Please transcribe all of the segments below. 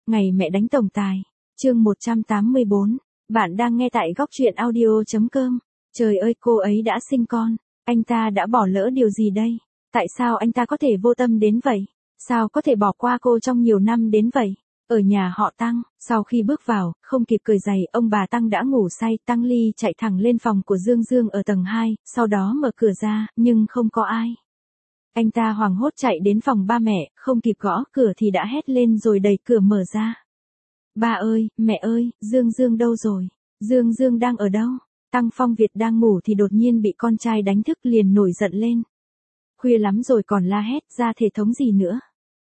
Ngày mẹ đánh tổng tài. Chương 184. Bạn đang nghe tại góc truyện audio.com. Trời ơi, cô ấy đã sinh con. Anh ta đã bỏ lỡ điều gì đây? Tại sao anh ta có thể vô tâm đến vậy? Sao có thể bỏ qua cô trong nhiều năm đến vậy? Ở nhà họ Tăng, sau khi bước vào, không kịp cởi giày, ông bà Tăng đã ngủ say. Tăng Ly chạy thẳng lên phòng của Dương Dương ở tầng 2, sau đó mở cửa ra, nhưng không có ai. Anh ta hoảng hốt chạy đến phòng ba mẹ, không kịp gõ cửa thì đã hét lên rồi đẩy cửa mở ra. Ba ơi, mẹ ơi, Dương Dương đâu rồi? Dương Dương đang ở đâu? Tăng Phong Việt đang ngủ thì đột nhiên bị con trai đánh thức, liền nổi giận lên. Khuya lắm rồi còn la hét ra thể thống gì nữa?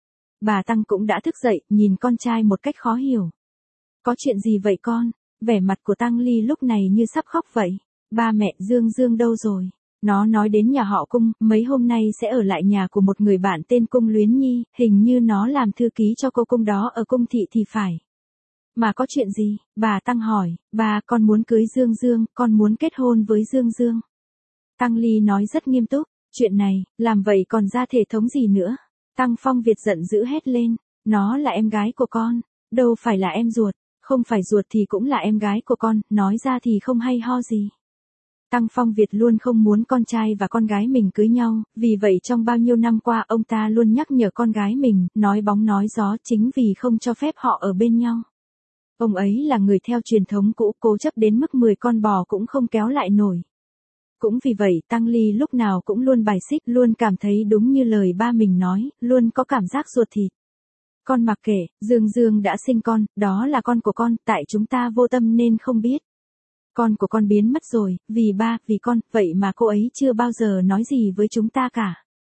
Bà Tăng cũng đã thức dậy, nhìn con trai một cách khó hiểu. Có chuyện gì vậy con? Vẻ mặt của Tăng Ly lúc này như sắp khóc vậy. Ba mẹ, Dương Dương đâu rồi? Nó nói đến nhà họ Cung, mấy hôm nay sẽ ở lại nhà của một người bạn tên Cung Luyến Nhi, hình như nó làm thư ký cho cô Cung đó ở Cung thị thì phải. Mà có chuyện gì? Bà Tăng hỏi. Bà, con muốn cưới Dương Dương, con muốn kết hôn với Dương Dương. Tăng Ly nói rất nghiêm túc. Chuyện này, làm vậy còn ra thể thống gì nữa? Tăng Phong Việt giận dữ hét lên. Nó là em gái của con, đâu phải là em ruột. Không phải ruột thì cũng là em gái của con, nói ra thì không hay ho gì. Tăng Phong Việt luôn không muốn con trai và con gái mình cưới nhau, vì vậy trong bao nhiêu năm qua ông ta luôn nhắc nhở con gái mình, nói bóng nói gió chính vì không cho phép họ ở bên nhau. Ông ấy là người theo truyền thống cũ, cố chấp đến mức 10 con bò cũng không kéo lại nổi. Cũng vì vậy Tăng Ly lúc nào cũng luôn bài xích, luôn cảm thấy đúng như lời ba mình nói, luôn có cảm giác ruột thịt. Con mặc kệ, Dương Dương đã sinh con, đó là con của con, tại chúng ta vô tâm nên không biết. Con của con biến mất rồi, vì ba, vì con, vậy mà cô ấy chưa bao giờ nói gì với chúng ta cả.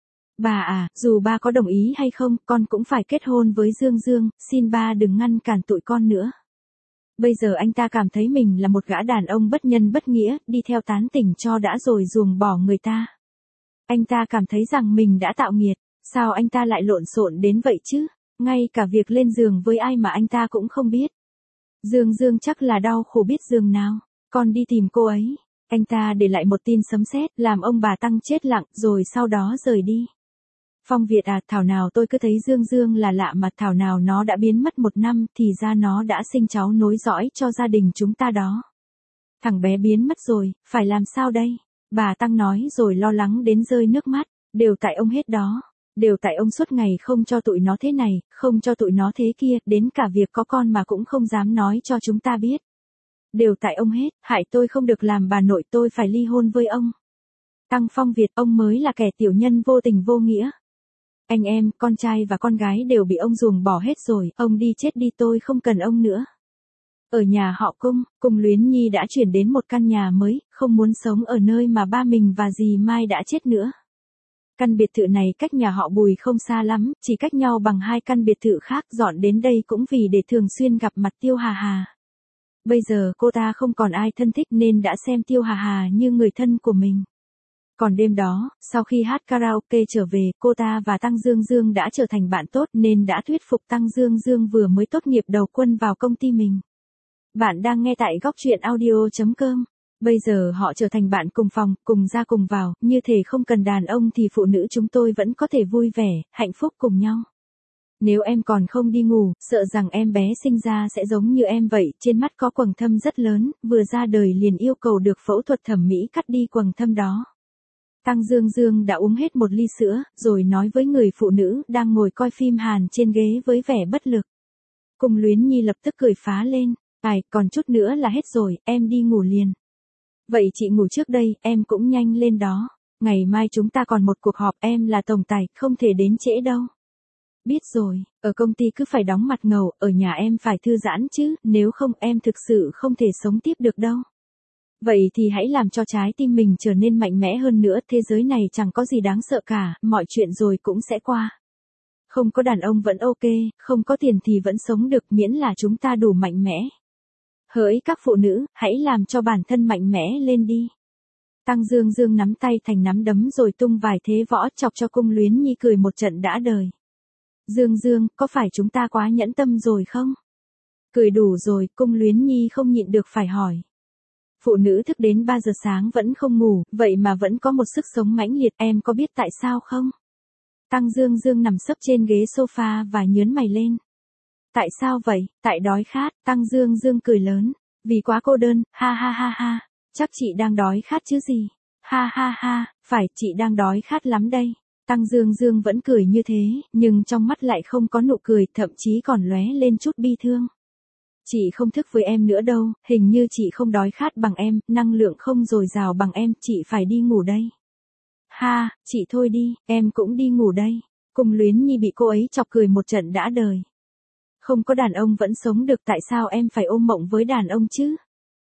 Bà à, dù ba có đồng ý hay không, con cũng phải kết hôn với Dương Dương, xin ba đừng ngăn cản tụi con nữa. Bây giờ anh ta cảm thấy mình là một gã đàn ông bất nhân bất nghĩa, đi theo tán tỉnh cho đã rồi ruồng bỏ người ta. Anh ta cảm thấy rằng mình đã tạo nghiệt, sao anh ta lại lộn xộn đến vậy chứ, ngay cả việc lên giường với ai mà anh ta cũng không biết. Dương Dương chắc là đau khổ biết giường nào, con đi tìm cô ấy. Anh ta để lại một tin sấm sét, làm ông bà Tăng chết lặng, rồi sau đó rời đi. Phong Việt à, thảo nào tôi cứ thấy Dương Dương là lạ mà, thảo nào nó đã biến mất 1 năm, thì ra nó đã sinh cháu nối dõi cho gia đình chúng ta đó. Thằng bé biến mất rồi, phải làm sao đây? Bà Tăng nói rồi lo lắng đến rơi nước mắt, đều tại ông hết đó. Đều tại ông suốt ngày không cho tụi nó thế này, không cho tụi nó thế kia, đến cả việc có con mà cũng không dám nói cho chúng ta biết. Đều tại ông hết, hại tôi không được làm bà nội, tôi phải ly hôn với ông. Tăng Phong Việt, ông mới là kẻ tiểu nhân vô tình vô nghĩa. Anh em, con trai và con gái đều bị ông ruồng bỏ hết rồi, ông đi chết đi, tôi không cần ông nữa. Ở nhà họ Cung, Cung Luyến Nhi đã chuyển đến một căn nhà mới, không muốn sống ở nơi mà ba mình và dì Mai đã chết nữa. Căn biệt thự này cách nhà họ Bùi không xa lắm, chỉ cách nhau bằng 2 căn biệt thự khác, dọn đến đây cũng vì để thường xuyên gặp mặt Tiêu Hà Hà. Bây giờ cô ta không còn ai thân thích nên đã xem Tiêu Hà Hà như người thân của mình. Còn đêm đó, sau khi hát karaoke trở về, cô ta và Tăng Dương Dương đã trở thành bạn tốt nên đã thuyết phục Tăng Dương Dương vừa mới tốt nghiệp đầu quân vào công ty mình. Bạn đang nghe tại góc truyện audio.com. Bây giờ họ trở thành bạn cùng phòng, cùng ra cùng vào, như thể không cần đàn ông thì phụ nữ chúng tôi vẫn có thể vui vẻ, hạnh phúc cùng nhau. Nếu em còn không đi ngủ, sợ rằng em bé sinh ra sẽ giống như em vậy, trên mắt có quầng thâm rất lớn, vừa ra đời liền yêu cầu được phẫu thuật thẩm mỹ cắt đi quầng thâm đó. Tăng Dương Dương đã uống hết một ly sữa, rồi nói với người phụ nữ đang ngồi coi phim Hàn trên ghế với vẻ bất lực. Cung Luyến Nhi lập tức cười phá lên. Ai, còn chút nữa là hết rồi, em đi ngủ liền. Vậy chị ngủ trước đây, em cũng nhanh lên đó. Ngày mai chúng ta còn một cuộc họp, em là tổng tài, không thể đến trễ đâu. Biết rồi, ở công ty cứ phải đóng mặt ngầu, ở nhà em phải thư giãn chứ, nếu không em thực sự không thể sống tiếp được đâu. Vậy thì hãy làm cho trái tim mình trở nên mạnh mẽ hơn nữa, thế giới này chẳng có gì đáng sợ cả, mọi chuyện rồi cũng sẽ qua. Không có đàn ông vẫn ok, không có tiền thì vẫn sống được, miễn là chúng ta đủ mạnh mẽ. Hỡi các phụ nữ, hãy làm cho bản thân mạnh mẽ lên đi. Tăng Dương Dương nắm tay thành nắm đấm rồi tung vài thế võ chọc cho Cung Luyến Nhi cười một trận đã đời. Dương Dương, có phải chúng ta quá nhẫn tâm rồi không? Cười đủ rồi, Cung Luyến Nhi không nhịn được phải hỏi. Phụ nữ thức đến 3 giờ sáng vẫn không ngủ, vậy mà vẫn có một sức sống mãnh liệt, em có biết tại sao không? Tăng Dương Dương nằm sấp trên ghế sofa và nhớn mày lên. Tại sao vậy? Tại đói khát, Tăng Dương Dương cười lớn. Vì quá cô đơn, ha ha ha ha. Chắc chị đang đói khát chứ gì? Ha ha ha, phải, chị đang đói khát lắm đây. Tăng Dương Dương vẫn cười như thế, nhưng trong mắt lại không có nụ cười, thậm chí còn lóe lên chút bi thương. Chị không thức với em nữa đâu, hình như chị không đói khát bằng em, năng lượng không dồi dào bằng em, chị phải đi ngủ đây. Ha, chị thôi đi, em cũng đi ngủ đây. Cung Luyến Nhi bị cô ấy chọc cười một trận đã đời. Không có đàn ông vẫn sống được, tại sao em phải ôm mộng với đàn ông chứ?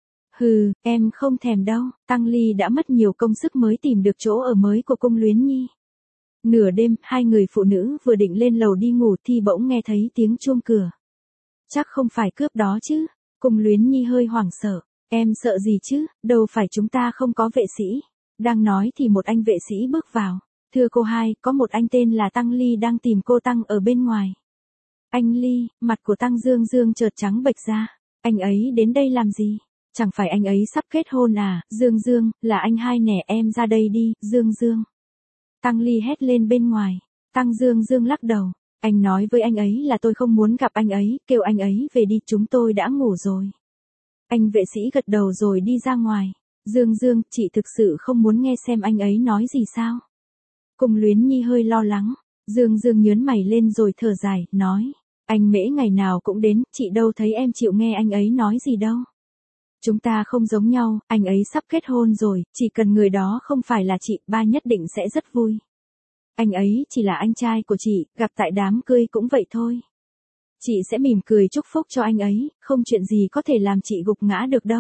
Hừ, em không thèm đâu. Tăng Ly đã mất nhiều công sức mới tìm được chỗ ở mới của Cung Luyến Nhi. Nửa đêm, hai người phụ nữ vừa định lên lầu đi ngủ thì bỗng nghe thấy tiếng chuông cửa. Chắc không phải cướp đó chứ? Cung Luyến Nhi hơi hoảng sợ. Em sợ gì chứ, đâu phải chúng ta không có vệ sĩ. Đang nói thì một anh vệ sĩ bước vào. Thưa cô hai, có một anh tên là Tăng Ly đang tìm cô Tăng ở bên ngoài. Anh Ly, mặt của Tăng Dương Dương chợt trắng bệch ra. Anh ấy đến đây làm gì? Chẳng phải anh ấy sắp kết hôn à? Dương Dương, là anh hai nè, em ra đây đi, Dương Dương. Tăng Ly hét lên bên ngoài. Tăng Dương Dương lắc đầu. Anh nói với anh ấy là tôi không muốn gặp anh ấy, kêu anh ấy về đi, chúng tôi đã ngủ rồi. Anh vệ sĩ gật đầu rồi đi ra ngoài. Dương Dương, chị thực sự không muốn nghe xem anh ấy nói gì sao? Cung Luyến Nhi hơi lo lắng. Dương Dương nhớn mày lên rồi thở dài, nói. Anh Mễ ngày nào cũng đến, chị đâu thấy em chịu nghe anh ấy nói gì đâu. Chúng ta không giống nhau, anh ấy sắp kết hôn rồi, chỉ cần người đó không phải là chị, ba nhất định sẽ rất vui. Anh ấy chỉ là anh trai của chị, gặp tại đám cưới cũng vậy thôi. Chị sẽ mỉm cười chúc phúc cho anh ấy, không chuyện gì có thể làm chị gục ngã được đâu.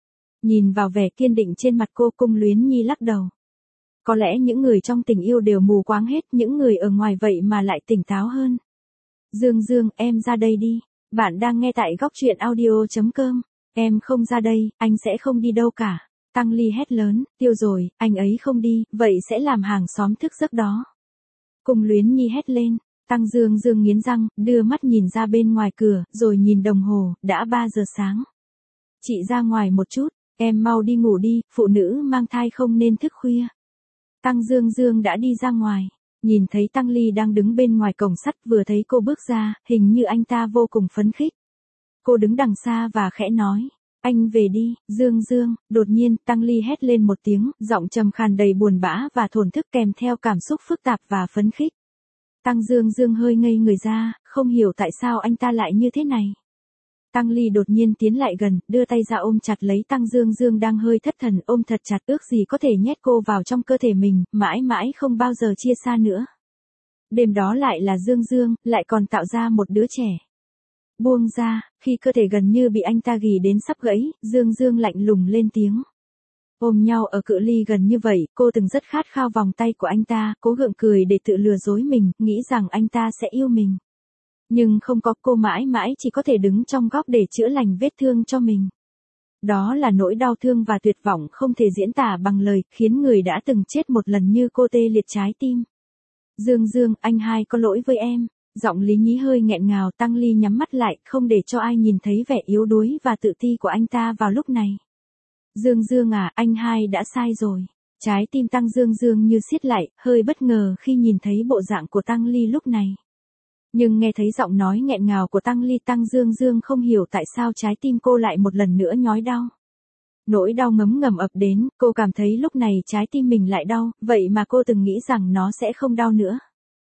Nhìn vào vẻ kiên định trên mặt cô, Cung Luyến Nhi lắc đầu. Có lẽ những người trong tình yêu đều mù quáng hết, những người ở ngoài vậy mà lại tỉnh táo hơn. Dương Dương, em ra đây đi. Bạn đang nghe tại góc truyện audio.com. Em không ra đây, anh sẽ không đi đâu cả. Tăng Ly hét lớn, tiêu rồi, anh ấy không đi, vậy sẽ làm hàng xóm thức giấc đó. Cung Luyến Nhi hét lên. Tăng Dương Dương nghiến răng, đưa mắt nhìn ra bên ngoài cửa, rồi nhìn đồng hồ, đã 3 giờ sáng. Chị ra ngoài một chút, em mau đi ngủ đi, phụ nữ mang thai không nên thức khuya. Tăng Dương Dương đã đi ra ngoài, nhìn thấy Tăng Ly đang đứng bên ngoài cổng sắt, vừa thấy cô bước ra, hình như anh ta vô cùng phấn khích. Cô đứng đằng xa và khẽ nói, anh về đi, Dương Dương. Đột nhiên, Tăng Ly hét lên một tiếng, giọng trầm khàn đầy buồn bã và thổn thức kèm theo cảm xúc phức tạp và phấn khích. Tăng Dương Dương hơi ngây người ra, không hiểu tại sao anh ta lại như thế này. Tăng Ly đột nhiên tiến lại gần, đưa tay ra ôm chặt lấy Tăng Dương Dương đang hơi thất thần, ôm thật chặt, ước gì có thể nhét cô vào trong cơ thể mình, mãi mãi không bao giờ chia xa nữa. Đêm đó lại là Dương Dương, lại còn tạo ra một đứa trẻ. Buông ra, khi cơ thể gần như bị anh ta ghì đến sắp gãy, Dương Dương lạnh lùng lên tiếng. Ôm nhau ở cự ly gần như vậy, cô từng rất khát khao vòng tay của anh ta, cố gượng cười để tự lừa dối mình, nghĩ rằng anh ta sẽ yêu mình. Nhưng không có, cô mãi mãi chỉ có thể đứng trong góc để chữa lành vết thương cho mình. Đó là nỗi đau thương và tuyệt vọng không thể diễn tả bằng lời, khiến người đã từng chết một lần như cô tê liệt trái tim. Dương Dương, anh hai có lỗi với em. Giọng Lý Nhí hơi nghẹn ngào. Tăng Ly nhắm mắt lại, không để cho ai nhìn thấy vẻ yếu đuối và tự ti của anh ta vào lúc này. Dương Dương à, anh hai đã sai rồi. Trái tim Tăng Dương Dương như siết lại, hơi bất ngờ khi nhìn thấy bộ dạng của Tăng Ly lúc này. Nhưng nghe thấy giọng nói nghẹn ngào của Tăng Ly, Tăng Dương Dương không hiểu tại sao trái tim cô lại một lần nữa nhói đau. Nỗi đau ngấm ngầm ập đến, cô cảm thấy lúc này trái tim mình lại đau, vậy mà cô từng nghĩ rằng nó sẽ không đau nữa.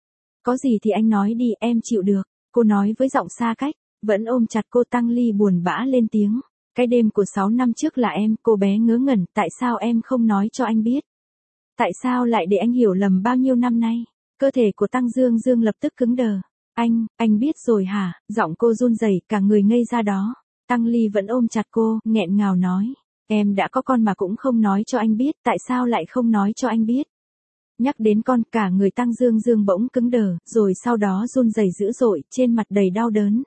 Có gì thì anh nói đi, em chịu được, cô nói với giọng xa cách, vẫn ôm chặt cô. Tăng Ly buồn bã lên tiếng. Cái đêm của 6 năm trước là em, cô bé ngớ ngẩn, tại sao em không nói cho anh biết? Tại sao lại để anh hiểu lầm bao nhiêu năm nay? Cơ thể của Tăng Dương Dương lập tức cứng đờ. Anh biết rồi hả? Giọng cô run rẩy, cả người ngây ra đó. Tăng Ly vẫn ôm chặt cô, nghẹn ngào nói. Em đã có con mà cũng không nói cho anh biết, tại sao lại không nói cho anh biết? Nhắc đến con, cả người Tăng Dương Dương bỗng cứng đờ, rồi sau đó run rẩy dữ dội, trên mặt đầy đau đớn.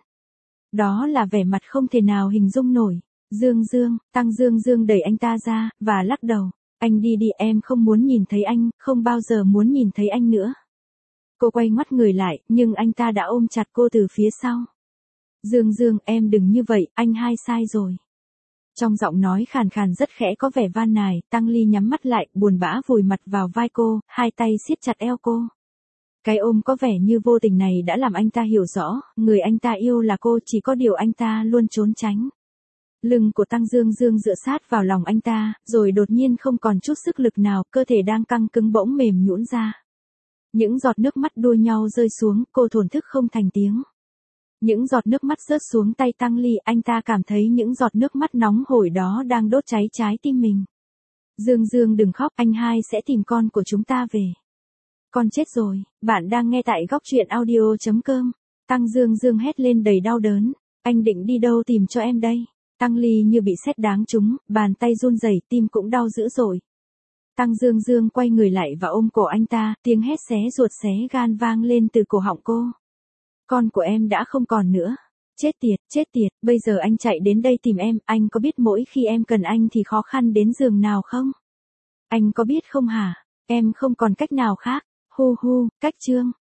Đó là vẻ mặt không thể nào hình dung nổi. Dương Dương, Tăng Dương Dương đẩy anh ta ra, và lắc đầu. Anh đi đi, em không muốn nhìn thấy anh, không bao giờ muốn nhìn thấy anh nữa. Cô quay ngoắt người lại, nhưng anh ta đã ôm chặt cô từ phía sau. Dương Dương, em đừng như vậy, anh hai sai rồi. Trong giọng nói khàn khàn rất khẽ có vẻ van nài, Tăng Ly nhắm mắt lại, buồn bã vùi mặt vào vai cô, hai tay siết chặt eo cô. Cái ôm có vẻ như vô tình này đã làm anh ta hiểu rõ, người anh ta yêu là cô, chỉ có điều anh ta luôn trốn tránh. Lưng của Tăng Dương Dương dựa sát vào lòng anh ta, rồi đột nhiên không còn chút sức lực nào, cơ thể đang căng cứng bỗng mềm nhũn ra. Những giọt nước mắt đua nhau rơi xuống, cô thổn thức không thành tiếng. Những giọt nước mắt rớt xuống tay Tăng Ly, anh ta cảm thấy những giọt nước mắt nóng hổi đó đang đốt cháy trái tim mình. Dương Dương đừng khóc, anh hai sẽ tìm con của chúng ta về. Con chết rồi, bạn đang nghe tại góc truyện audio.com. Tăng Dương Dương hét lên đầy đau đớn. Anh định đi đâu tìm cho em đây? Tăng Ly như bị sét đáng trúng, bàn tay run rẩy, tim cũng đau dữ dội. Tăng Dương Dương quay người lại và ôm cổ anh ta, tiếng hét xé ruột xé gan vang lên từ cổ họng cô. Con của em đã không còn nữa. Chết tiệt, bây giờ anh chạy đến đây tìm em, anh có biết mỗi khi em cần anh thì khó khăn đến giường nào không? Anh có biết không hả? Em không còn cách nào khác. Hu hu, cách trương.